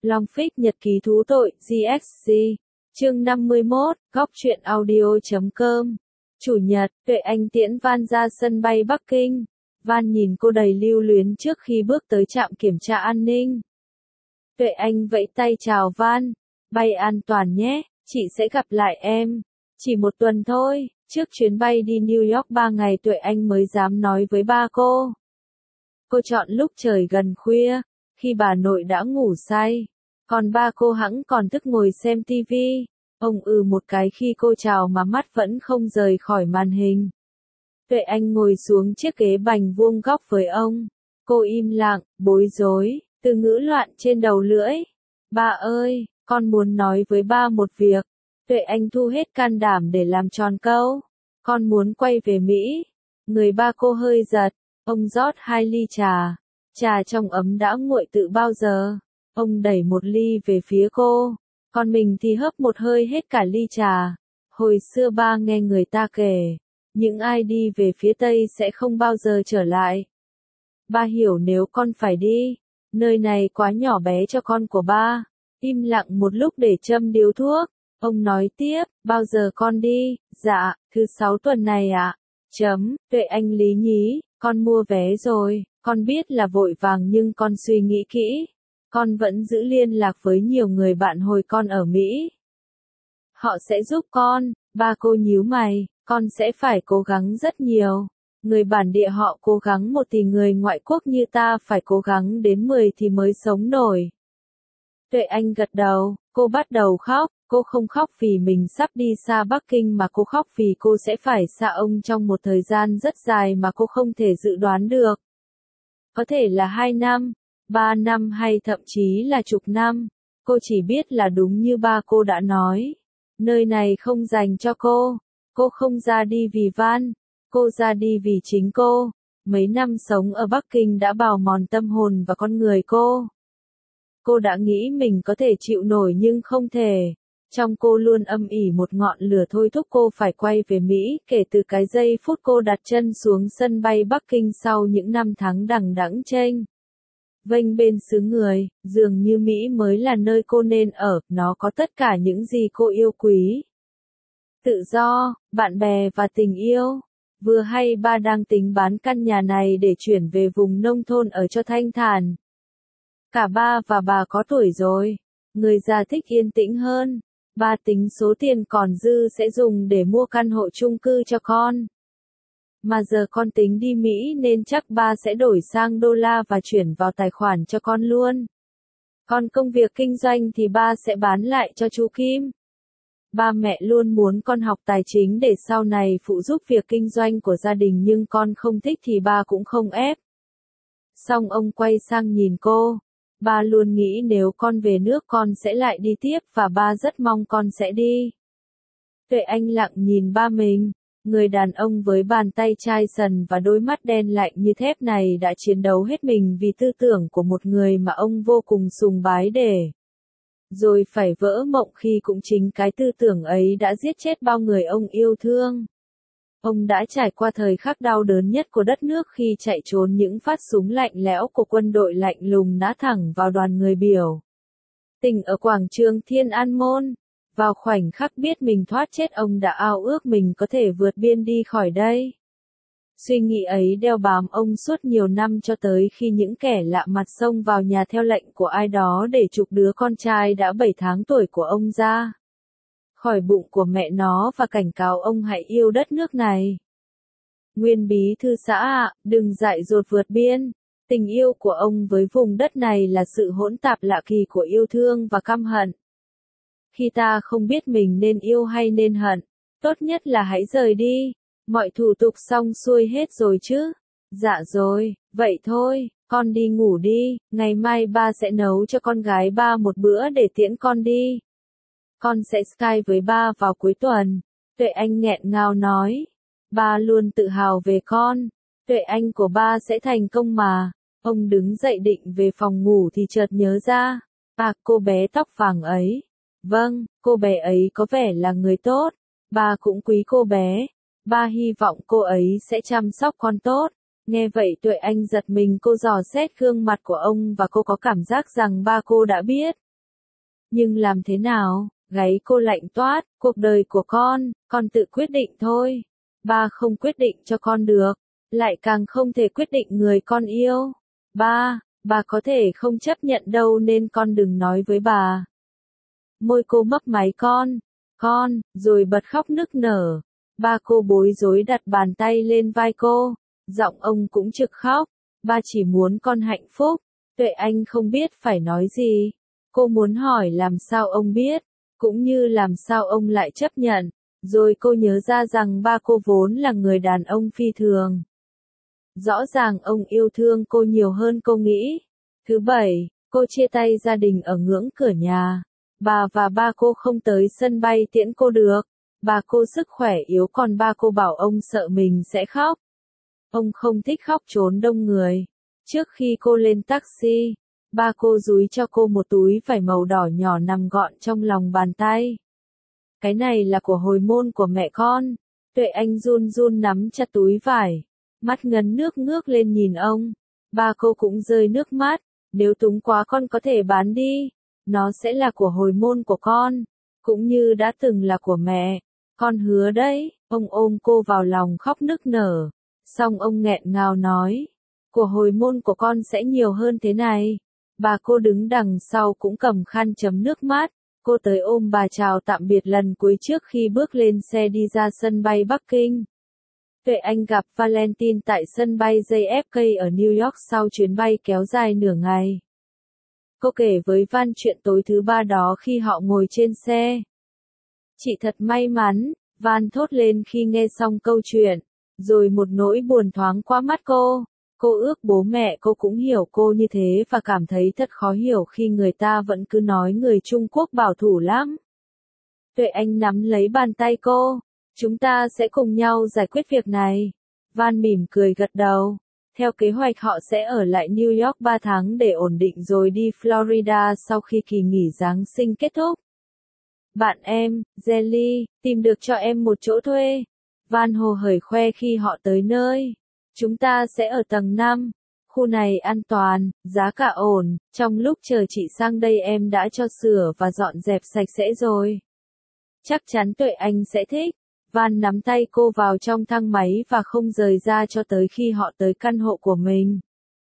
Long Phích nhật ký thú tội, GXG. Chương 51, góc truyện audio.com. Chủ nhật, Tuệ Anh tiễn Van ra sân bay Bắc Kinh. Van nhìn cô đầy lưu luyến trước khi bước tới trạm kiểm tra an ninh. Tuệ Anh vẫy tay chào Van. Bay an toàn nhé, chị sẽ gặp lại em. Chỉ một tuần thôi, trước chuyến bay đi New York 3 ngày Tuệ Anh mới dám nói với ba cô. Cô chọn lúc trời gần khuya, khi bà nội đã ngủ say. Còn ba cô hẵng còn thức ngồi xem tivi. Ông một cái khi cô chào mà mắt vẫn không rời khỏi màn hình. Tuệ Anh ngồi xuống chiếc ghế bành vuông góc với ông. Cô im lặng, bối rối, từ ngữ loạn trên đầu lưỡi. Ba ơi, con muốn nói với ba một việc. Tuệ Anh thu hết can đảm để làm tròn câu. Con muốn quay về Mỹ. Người ba cô hơi giật. Ông rót 2 ly trà. Trà trong ấm đã nguội từ bao giờ. Ông đẩy một ly về phía cô. Còn mình thì hớp một hơi hết cả ly trà. Hồi xưa ba nghe người ta kể. Những ai đi về phía Tây sẽ không bao giờ trở lại. Ba hiểu nếu con phải đi. Nơi này quá nhỏ bé cho con của ba. Im lặng một lúc để châm điếu thuốc. Ông nói tiếp, bao giờ con đi? Dạ, thứ 6 tuần này ạ. Tuệ Anh lý nhí, con mua vé rồi, con biết là vội vàng nhưng con suy nghĩ kỹ. Con vẫn giữ liên lạc với nhiều người bạn hồi con ở Mỹ. Họ sẽ giúp con. Ba cô nhíu mày, con sẽ phải cố gắng rất nhiều. Người bản địa họ cố gắng 1 thì người ngoại quốc như ta phải cố gắng đến 10 thì mới sống nổi. Tuệ Anh gật đầu, cô bắt đầu khóc. Cô không khóc vì mình sắp đi xa Bắc Kinh mà cô khóc vì cô sẽ phải xa ông trong một thời gian rất dài mà cô không thể dự đoán được. Có thể là 2 năm, 3 năm hay thậm chí là chục năm. Cô chỉ biết là đúng như ba cô đã nói. Nơi này không dành cho cô. Cô không ra đi vì Van. Cô ra đi vì chính cô. Mấy năm sống ở Bắc Kinh đã bào mòn tâm hồn và con người cô. Cô đã nghĩ mình có thể chịu nổi nhưng không thể. Trong cô luôn âm ỉ một ngọn lửa thôi thúc cô phải quay về Mỹ kể từ cái giây phút cô đặt chân xuống sân bay Bắc Kinh sau những năm tháng đằng đẵng chênh vênh bên xứ người, dường như Mỹ mới là nơi cô nên ở, nó có tất cả những gì cô yêu quý. Tự do, bạn bè và tình yêu. Vừa hay ba đang tính bán căn nhà này để chuyển về vùng nông thôn ở cho thanh thản. Cả ba và bà có tuổi rồi. Người già thích yên tĩnh hơn. Ba tính số tiền còn dư sẽ dùng để mua căn hộ chung cư cho con. Mà giờ con tính đi Mỹ nên chắc ba sẽ đổi sang đô la và chuyển vào tài khoản cho con luôn. Còn công việc kinh doanh thì ba sẽ bán lại cho chú Kim. Ba mẹ luôn muốn con học tài chính để sau này phụ giúp việc kinh doanh của gia đình nhưng con không thích thì ba cũng không ép. Xong ông quay sang nhìn cô. Ba luôn nghĩ nếu con về nước con sẽ lại đi tiếp và ba rất mong con sẽ đi. Tuệ Anh lặng nhìn ba mình. Người đàn ông với bàn tay chai sần và đôi mắt đen lạnh như thép này đã chiến đấu hết mình vì tư tưởng của một người mà ông vô cùng sùng bái rồi phải vỡ mộng khi cũng chính cái tư tưởng ấy đã giết chết bao người ông yêu thương. Ông đã trải qua thời khắc đau đớn nhất của đất nước khi chạy trốn những phát súng lạnh lẽo của quân đội lạnh lùng nã thẳng vào đoàn người biểu tình ở quảng trường Thiên An Môn. Vào khoảnh khắc biết mình thoát chết ông đã ao ước mình có thể vượt biên đi khỏi đây. Suy nghĩ ấy đeo bám ông suốt nhiều năm cho tới khi những kẻ lạ mặt xông vào nhà theo lệnh của ai đó để trục đứa con trai đã 7 tháng tuổi của ông ra khỏi bụng của mẹ nó và cảnh cáo ông hãy yêu đất nước này. Nguyên bí thư xã ạ, đừng dại dột vượt biên. Tình yêu của ông với vùng đất này là sự hỗn tạp lạ kỳ của yêu thương và căm hận. Khi ta không biết mình nên yêu hay nên hận, tốt nhất là hãy rời đi. Mọi thủ tục xong xuôi hết rồi chứ? Dạ rồi, vậy thôi, con đi ngủ đi, ngày mai ba sẽ nấu cho con gái ba một bữa để tiễn con đi. Con sẽ Skype với ba vào cuối tuần. Tuệ Anh nghẹn ngào nói. Ba luôn tự hào về con. Tuệ Anh của ba sẽ thành công mà. Ông đứng dậy định về phòng ngủ thì chợt nhớ ra. Cô bé tóc vàng ấy. Vâng, cô bé ấy có vẻ là người tốt. Ba cũng quý cô bé. Ba hy vọng cô ấy sẽ chăm sóc con tốt. Nghe vậy Tuệ Anh giật mình, cô dò xét gương mặt của ông và cô có cảm giác rằng ba cô đã biết. Nhưng làm thế nào? Gáy cô lạnh toát, cuộc đời của con tự quyết định thôi. Ba không quyết định cho con được, lại càng không thể quyết định người con yêu. Bà có thể không chấp nhận đâu nên con đừng nói với bà. Môi cô mấp máy rồi bật khóc nức nở. Ba cô bối rối đặt bàn tay lên vai cô, giọng ông cũng trực khóc. Ba chỉ muốn con hạnh phúc. Tuệ Anh không biết phải nói gì. Cô muốn hỏi làm sao ông biết, cũng như làm sao ông lại chấp nhận. Rồi cô nhớ ra rằng ba cô vốn là người đàn ông phi thường. Rõ ràng ông yêu thương cô nhiều hơn cô nghĩ. Thứ bảy, cô chia tay gia đình ở ngưỡng cửa nhà. Bà và ba cô không tới sân bay tiễn cô được. Bà cô sức khỏe yếu còn ba cô bảo ông sợ mình sẽ khóc. Ông không thích khóc trốn đông người. Trước khi cô lên taxi, ba cô dúi cho cô một túi vải màu đỏ nhỏ nằm gọn trong lòng bàn tay. Cái này là của hồi môn của mẹ con. Tuệ Anh run run nắm chặt túi vải. Mắt ngấn nước ngước lên nhìn ông. Ba cô cũng rơi nước mắt. Nếu túng quá con có thể bán đi. Nó sẽ là của hồi môn của con. Cũng như đã từng là của mẹ. Con hứa đấy. Ông ôm cô vào lòng khóc nức nở. Xong ông nghẹn ngào nói. Của hồi môn của con sẽ nhiều hơn thế này. Bà cô đứng đằng sau cũng cầm khăn chấm nước mắt. Cô tới ôm bà chào tạm biệt lần cuối trước khi bước lên xe đi ra sân bay Bắc Kinh. Tuệ Anh gặp Valentine tại sân bay JFK ở New York sau chuyến bay kéo dài nửa ngày. Cô kể với Van chuyện tối thứ ba đó khi họ ngồi trên xe. Chị thật may mắn, Van thốt lên khi nghe xong câu chuyện, rồi một nỗi buồn thoáng qua mắt cô. Cô ước bố mẹ cô cũng hiểu cô như thế và cảm thấy thật khó hiểu khi người ta vẫn cứ nói người Trung Quốc bảo thủ lắm. Tuệ Anh nắm lấy bàn tay cô. Chúng ta sẽ cùng nhau giải quyết việc này. Van mỉm cười gật đầu. Theo kế hoạch họ sẽ ở lại New York 3 tháng để ổn định rồi đi Florida sau khi kỳ nghỉ Giáng sinh kết thúc. Bạn em, Jelly, tìm được cho em một chỗ thuê. Van hồ hởi khoe khi họ tới nơi. Chúng ta sẽ ở tầng 5. Khu này an toàn, giá cả ổn. Trong lúc chờ chị sang đây em đã cho sửa và dọn dẹp sạch sẽ rồi. Chắc chắn Tuệ Anh sẽ thích. Van nắm tay cô vào trong thang máy và không rời ra cho tới khi họ tới căn hộ của mình.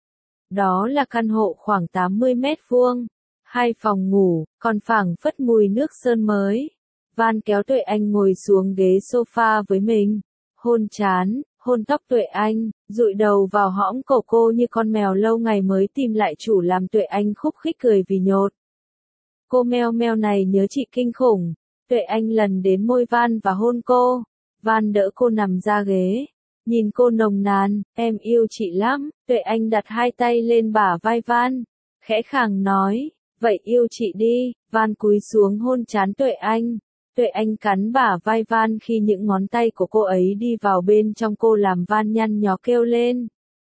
Đó là căn hộ khoảng 80 mét vuông, 2 phòng ngủ, còn phảng phất mùi nước sơn mới. Van kéo Tuệ Anh ngồi xuống ghế sofa với mình, hôn trán, hôn tóc Tuệ Anh, dụi đầu vào hõm cổ cô như con mèo lâu ngày mới tìm lại chủ làm Tuệ Anh khúc khích cười vì nhột. Cô meo meo này nhớ chị kinh khủng. Tuệ Anh lần đến môi Van và hôn cô. Van đỡ cô nằm ra ghế. Nhìn cô nồng nàn, em yêu chị lắm. Tuệ Anh đặt hai tay lên bả vai Van. Khẽ khàng nói, vậy yêu chị đi. Van cúi xuống hôn trán Tuệ Anh. Tuệ Anh cắn bả vai Van khi những ngón tay của cô ấy đi vào bên trong cô làm Van nhăn nhó kêu lên.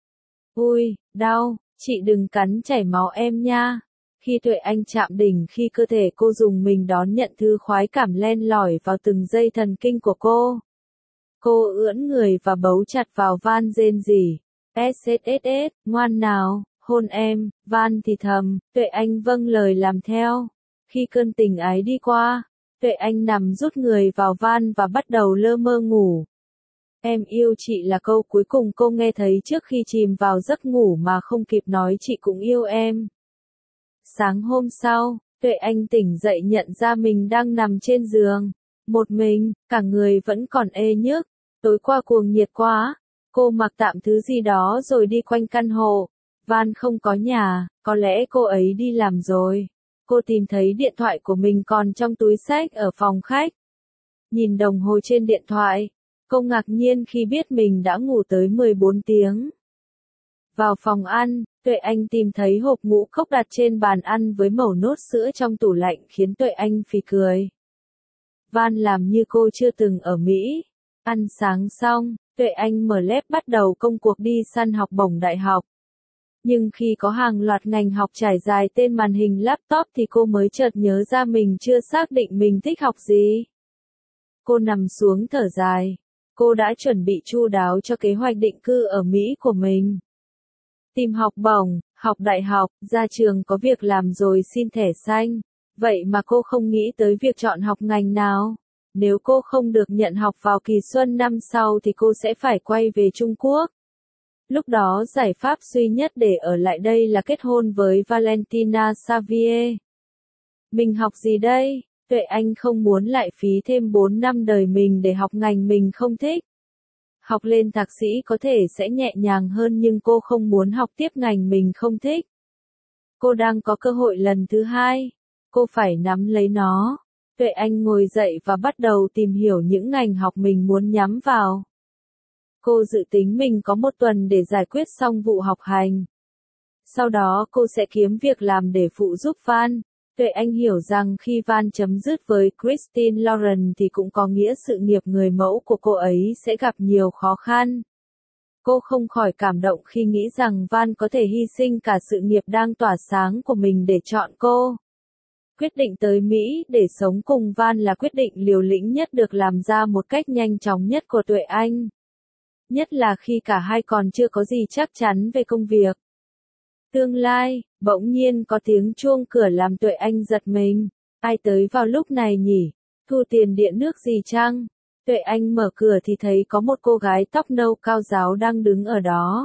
Ui, đau, chị đừng cắn chảy máu em nha. Khi Tuệ Anh chạm đỉnh khi cơ thể cô dùng mình đón nhận thứ khoái cảm len lỏi vào từng dây thần kinh của cô. Cô ưỡn người và bấu chặt vào Van rên rỉ. SSSS, ngoan nào, hôn em, Van thì thầm, Tuệ Anh vâng lời làm theo. Khi cơn tình ái đi qua, Tuệ Anh nằm rút người vào Van và bắt đầu lơ mơ ngủ. Em yêu chị là câu cuối cùng cô nghe thấy trước khi chìm vào giấc ngủ mà không kịp nói chị cũng yêu em. Sáng hôm sau, Tuệ Anh tỉnh dậy nhận ra mình đang nằm trên giường. Một mình, cả người vẫn còn ê nhức. Tối qua cuồng nhiệt quá. Cô mặc tạm thứ gì đó rồi đi quanh căn hộ. Van không có nhà, có lẽ cô ấy đi làm rồi. Cô tìm thấy điện thoại của mình còn trong túi xách ở phòng khách. Nhìn đồng hồ trên điện thoại, cô ngạc nhiên khi biết mình đã ngủ tới 14 tiếng. Vào phòng ăn, Tuệ Anh tìm thấy hộp ngũ cốc đặt trên bàn ăn với mẩu nốt sữa trong tủ lạnh khiến Tuệ Anh phì cười. Van làm như cô chưa từng ở Mỹ. Ăn sáng xong, Tuệ Anh mở lab bắt đầu công cuộc đi săn học bổng đại học. Nhưng khi có hàng loạt ngành học trải dài tên màn hình laptop thì cô mới chợt nhớ ra mình chưa xác định mình thích học gì. Cô nằm xuống thở dài. Cô đã chuẩn bị chu đáo cho kế hoạch định cư ở Mỹ của mình. Tìm học bổng, học đại học, ra trường có việc làm rồi xin thẻ xanh. Vậy mà cô không nghĩ tới việc chọn học ngành nào. Nếu cô không được nhận học vào kỳ xuân năm sau thì cô sẽ phải quay về Trung Quốc. Lúc đó giải pháp duy nhất để ở lại đây là kết hôn với Valentina Xavier. Mình học gì đây? Tuệ Anh không muốn lại phí thêm 4 năm đời mình để học ngành mình không thích. Học lên thạc sĩ có thể sẽ nhẹ nhàng hơn nhưng cô không muốn học tiếp ngành mình không thích. Cô đang có cơ hội lần thứ hai. Cô phải nắm lấy nó. Tuệ Anh ngồi dậy và bắt đầu tìm hiểu những ngành học mình muốn nhắm vào. Cô dự tính mình có 1 tuần để giải quyết xong vụ học hành. Sau đó cô sẽ kiếm việc làm để phụ giúp Van. Tuệ Anh hiểu rằng khi Van chấm dứt với Christine Lauren thì cũng có nghĩa sự nghiệp người mẫu của cô ấy sẽ gặp nhiều khó khăn. Cô không khỏi cảm động khi nghĩ rằng Van có thể hy sinh cả sự nghiệp đang tỏa sáng của mình để chọn cô. Quyết định tới Mỹ để sống cùng Van là quyết định liều lĩnh nhất được làm ra một cách nhanh chóng nhất của Tuệ Anh. Nhất là khi cả hai còn chưa có gì chắc chắn về công việc. Tương lai, bỗng nhiên có tiếng chuông cửa làm Tuệ Anh giật mình. Ai tới vào lúc này nhỉ? Thu tiền điện nước gì chăng? Tuệ Anh mở cửa thì thấy có một cô gái tóc nâu cao ráo đang đứng ở đó.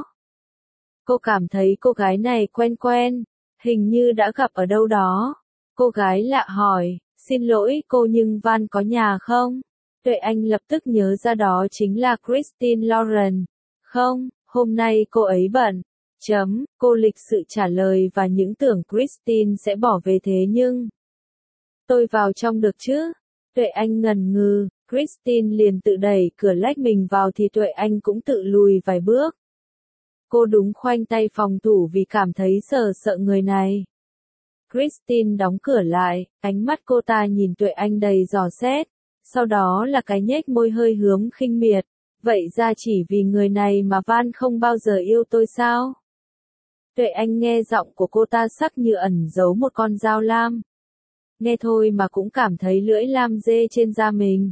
Cô cảm thấy cô gái này quen quen, hình như đã gặp ở đâu đó. Cô gái lạ hỏi, xin lỗi cô nhưng Van có nhà không? Tuệ Anh lập tức nhớ ra đó chính là Christine Lauren. Không, hôm nay cô ấy bận. Cô lịch sự trả lời và những tưởng Christine sẽ bỏ về thế nhưng. Tôi vào trong được chứ? Tuệ Anh ngần ngừ, Christine liền tự đẩy cửa lách mình vào thì Tuệ Anh cũng tự lùi vài bước. Cô đúng khoanh tay phòng thủ vì cảm thấy sợ người này. Christine đóng cửa lại, ánh mắt cô ta nhìn Tuệ Anh đầy dò xét, sau đó là cái nhếch môi hơi hướng khinh miệt. Vậy ra chỉ vì người này mà Van không bao giờ yêu tôi sao? Tuệ Anh nghe giọng của cô ta sắc như ẩn giấu một con dao lam. Nghe thôi mà cũng cảm thấy lưỡi lam rê trên da mình.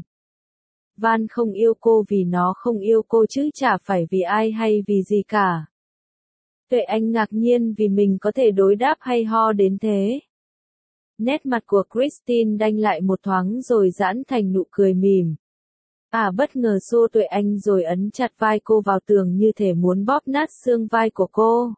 Van không yêu cô vì nó không yêu cô chứ chả phải vì ai hay vì gì cả. Tuệ Anh ngạc nhiên vì mình có thể đối đáp hay ho đến thế. Nét mặt của Christine đanh lại một thoáng rồi giãn thành nụ cười mỉm. Bất ngờ xô Tuệ Anh rồi ấn chặt vai cô vào tường như thể muốn bóp nát xương vai của cô.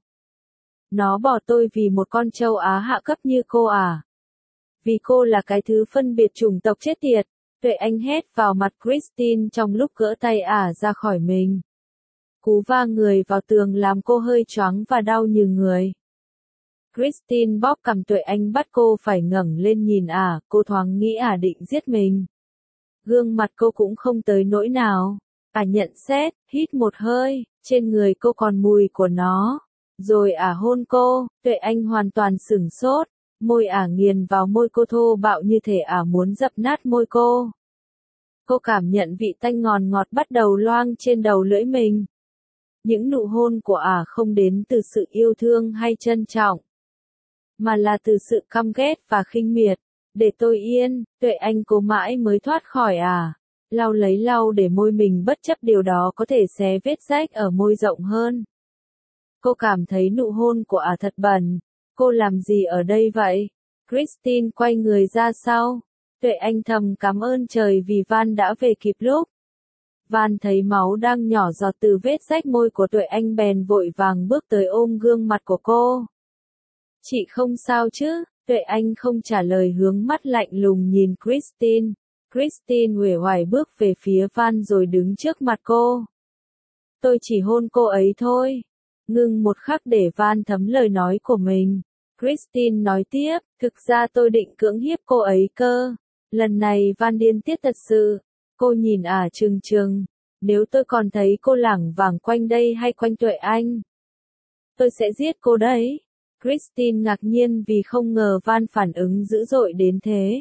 Nó bỏ tôi vì một con trâu Á hạ cấp như cô à? Vì cô là cái thứ phân biệt chủng tộc chết tiệt. Tuệ Anh hét vào mặt Christine trong lúc gỡ tay ra khỏi mình. Cú va người vào tường làm cô hơi choáng và đau như người. Christine bóp cằm Tuệ Anh bắt cô phải ngẩng lên nhìn cô thoáng nghĩ định giết mình. Gương mặt cô cũng không tới nỗi nào. Nhận xét, hít một hơi, trên người cô còn mùi của nó. Rồi hôn cô, Tuệ Anh hoàn toàn sửng sốt. Môi nghiền vào môi cô thô bạo như thể muốn dập nát môi cô. Cô cảm nhận vị tanh ngọt bắt đầu loang trên đầu lưỡi mình. Những nụ hôn của không đến từ sự yêu thương hay trân trọng, mà là từ sự căm ghét và khinh miệt. Để tôi yên, Tuệ Anh cố mãi mới thoát khỏi lau lấy lau để môi mình bất chấp điều đó có thể xé vết rách ở môi rộng hơn. Cô cảm thấy nụ hôn của thật bẩn. Cô làm gì ở đây vậy? Christine quay người ra sau. Tuệ Anh thầm cảm ơn trời vì Van đã về kịp lúc. Van thấy máu đang nhỏ giọt từ vết rách môi của Tuệ Anh bèn vội vàng bước tới ôm gương mặt của cô. Chị không sao chứ? Tuệ Anh không trả lời hướng mắt lạnh lùng nhìn Christine. Christine uể oải bước về phía Van rồi đứng trước mặt cô. Tôi chỉ hôn cô ấy thôi. Ngưng một khắc để Van thấm lời nói của mình. Christine nói tiếp, thực ra tôi định cưỡng hiếp cô ấy cơ. Lần này Van điên tiết thật sự. Cô nhìn trừng trừng. Nếu tôi còn thấy cô lảng vảng quanh đây hay quanh Tuệ Anh, tôi sẽ giết cô đấy. Christine ngạc nhiên vì không ngờ Van phản ứng dữ dội đến thế.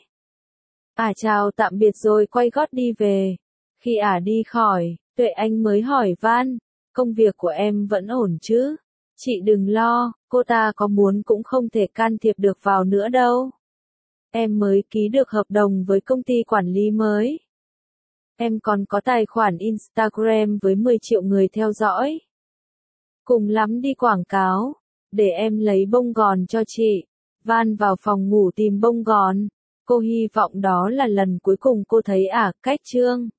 Chào tạm biệt rồi quay gót đi về. Khi đi khỏi, Tuệ Anh mới hỏi Van, công việc của em vẫn ổn chứ? Chị đừng lo, cô ta có muốn cũng không thể can thiệp được vào nữa đâu. Em mới ký được hợp đồng với công ty quản lý mới. Em còn có tài khoản Instagram với 10 triệu người theo dõi. Cùng lắm đi quảng cáo, để em lấy bông gòn cho chị. Van vào phòng ngủ tìm bông gòn. Cô hy vọng đó là lần cuối cùng cô thấy cách Trương.